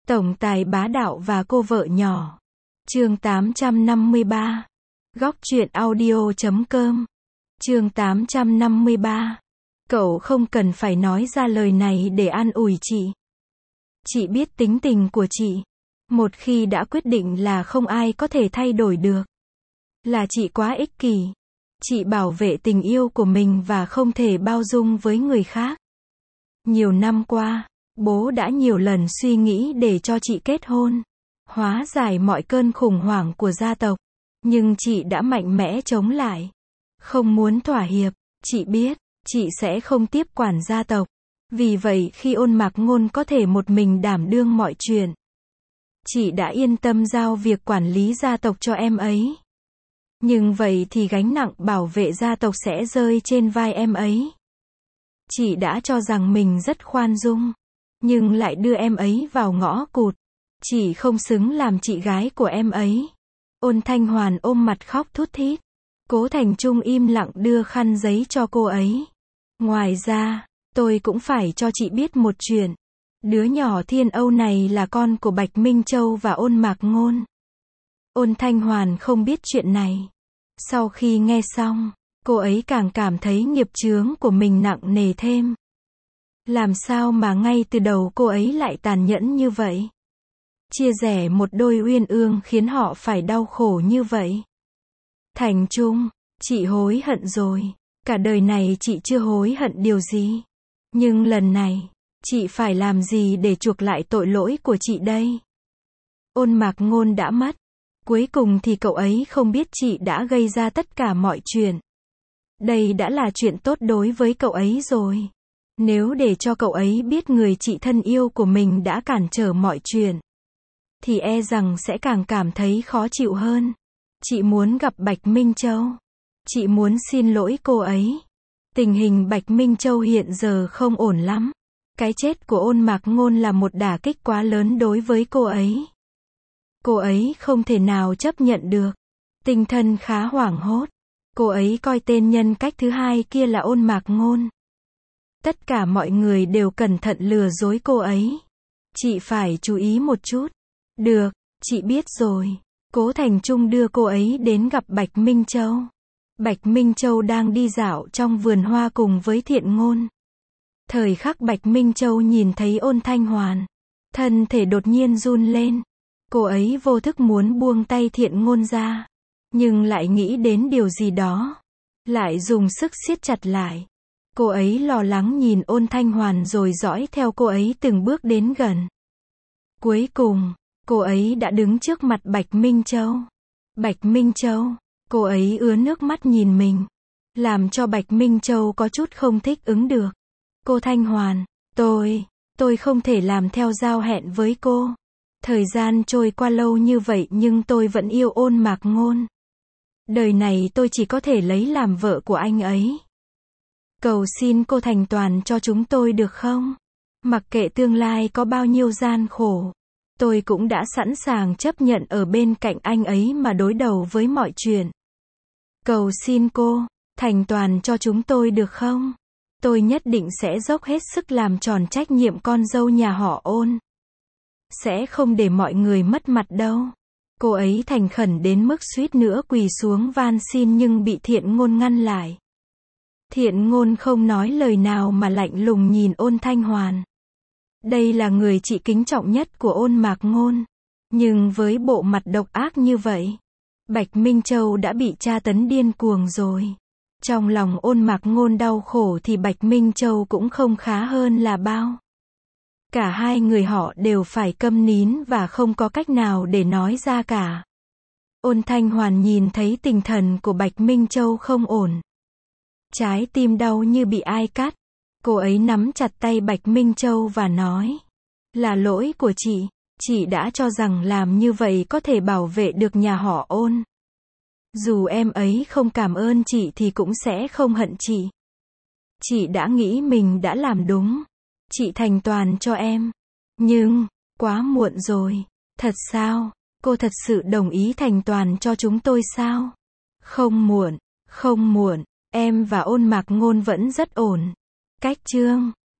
Tổng tài bá đạo và cô vợ nhỏ. Chương 853. Góc truyện audio.com. Chương 853. Cậu không cần phải nói ra lời này để an ủi chị. Chị biết tính tình của chị. Một khi đã quyết định là không ai có thể thay đổi được. Là chị quá ích kỷ. Chị bảo vệ tình yêu của mình và không thể bao dung với người khác. Nhiều năm qua, bố đã nhiều lần suy nghĩ để cho chị kết hôn, hóa giải mọi cơn khủng hoảng của gia tộc. Nhưng chị đã mạnh mẽ chống lại. Không muốn thỏa hiệp. Chị biết, chị sẽ không tiếp quản gia tộc. Vì vậy khi Ôn Mạc Ngôn có thể một mình đảm đương mọi chuyện, chị đã yên tâm giao việc quản lý gia tộc cho em ấy. Nhưng vậy thì gánh nặng bảo vệ gia tộc sẽ rơi trên vai em ấy. Chị đã cho rằng mình rất khoan dung, nhưng lại đưa em ấy vào ngõ cụt. Chị không xứng làm chị gái của em ấy. Ôn Thanh Hoàn ôm mặt khóc thút thít. Cố Thành Trung im lặng đưa khăn giấy cho cô ấy. Ngoài ra, tôi cũng phải cho chị biết một chuyện. Đứa nhỏ Thiên Âu này là con của Bạch Minh Châu và Ôn Mạc Ngôn. Ôn Thanh Hoàn không biết chuyện này. Sau khi nghe xong, cô ấy càng cảm thấy nghiệp chướng của mình nặng nề thêm. Làm sao mà ngay từ đầu cô ấy lại tàn nhẫn như vậy? Chia rẽ một đôi uyên ương khiến họ phải đau khổ như vậy. Thành Trung, chị hối hận rồi. Cả đời này chị chưa hối hận điều gì. Nhưng lần này, chị phải làm gì để chuộc lại tội lỗi của chị đây? Ôn Mạc Ngôn đã mất. Cuối cùng thì cậu ấy không biết chị đã gây ra tất cả mọi chuyện. Đây đã là chuyện tốt đối với cậu ấy rồi. Nếu để cho cậu ấy biết người chị thân yêu của mình đã cản trở mọi chuyện, thì e rằng sẽ càng cảm thấy khó chịu hơn. Chị muốn gặp Bạch Minh Châu. Chị muốn xin lỗi cô ấy. Tình hình Bạch Minh Châu hiện giờ không ổn lắm. Cái chết của Ôn Mạc Ngôn là một đả kích quá lớn đối với cô ấy. Cô ấy không thể nào chấp nhận được. Tinh thần khá hoảng hốt. Cô ấy coi tên nhân cách thứ hai kia là Ôn Mạc Ngôn. Tất cả mọi người đều cẩn thận lừa dối cô ấy. Chị phải chú ý một chút. Được, chị biết rồi. Cố Thành Trung đưa cô ấy đến gặp Bạch Minh Châu. Bạch Minh Châu đang đi dạo trong vườn hoa cùng với Thiện Ngôn. Thời khắc Bạch Minh Châu nhìn thấy Ôn Thanh Hoàn, thân thể đột nhiên run lên. Cô ấy vô thức muốn buông tay Thiện Ngôn ra, nhưng lại nghĩ đến điều gì đó, lại dùng sức siết chặt lại. Cô ấy lo lắng nhìn Ôn Thanh Hoàn rồi dõi theo cô ấy từng bước đến gần. Cuối cùng, cô ấy đã đứng trước mặt Bạch Minh Châu. Bạch Minh Châu, cô ấy ứa nước mắt nhìn mình, làm cho Bạch Minh Châu có chút không thích ứng được. Cô Thanh Hoàn, tôi không thể làm theo giao hẹn với cô. Thời gian trôi qua lâu như vậy nhưng tôi vẫn yêu Ôn Mạc Ngôn. Đời này tôi chỉ có thể lấy làm vợ của anh ấy. Cầu xin cô thành toàn cho chúng tôi được không? Mặc kệ tương lai có bao nhiêu gian khổ, tôi cũng đã sẵn sàng chấp nhận ở bên cạnh anh ấy mà đối đầu với mọi chuyện. Cầu xin cô, thành toàn cho chúng tôi được không? Tôi nhất định sẽ dốc hết sức làm tròn trách nhiệm con dâu nhà họ Ôn. Sẽ không để mọi người mất mặt đâu. Cô ấy thành khẩn đến mức suýt nữa quỳ xuống van xin nhưng bị Thiện Ngôn ngăn lại. Thiện Ngôn không nói lời nào mà lạnh lùng nhìn Ôn Thanh Hoàn. Đây là người chị kính trọng nhất của Ôn Mạc Ngôn. Nhưng với bộ mặt độc ác như vậy, Bạch Minh Châu đã bị tra tấn điên cuồng rồi. Trong lòng Ôn Mạc Ngôn đau khổ thì Bạch Minh Châu cũng không khá hơn là bao. Cả hai người họ đều phải câm nín và không có cách nào để nói ra cả. Ôn Thanh Hoàn nhìn thấy tinh thần của Bạch Minh Châu không ổn. Trái tim đau như bị ai cắt. Cô ấy nắm chặt tay Bạch Minh Châu và nói. Là lỗi của chị đã cho rằng làm như vậy có thể bảo vệ được nhà họ Ôn. Dù em ấy không cảm ơn chị thì cũng sẽ không hận chị. Chị đã nghĩ mình đã làm đúng. Chị thành toàn cho em. Nhưng, quá muộn rồi. Thật sao? Cô thật sự đồng ý thành toàn cho chúng tôi sao? Không muộn, không muộn. Em và Ôn Mạc Ngôn vẫn rất ổn. Cách chương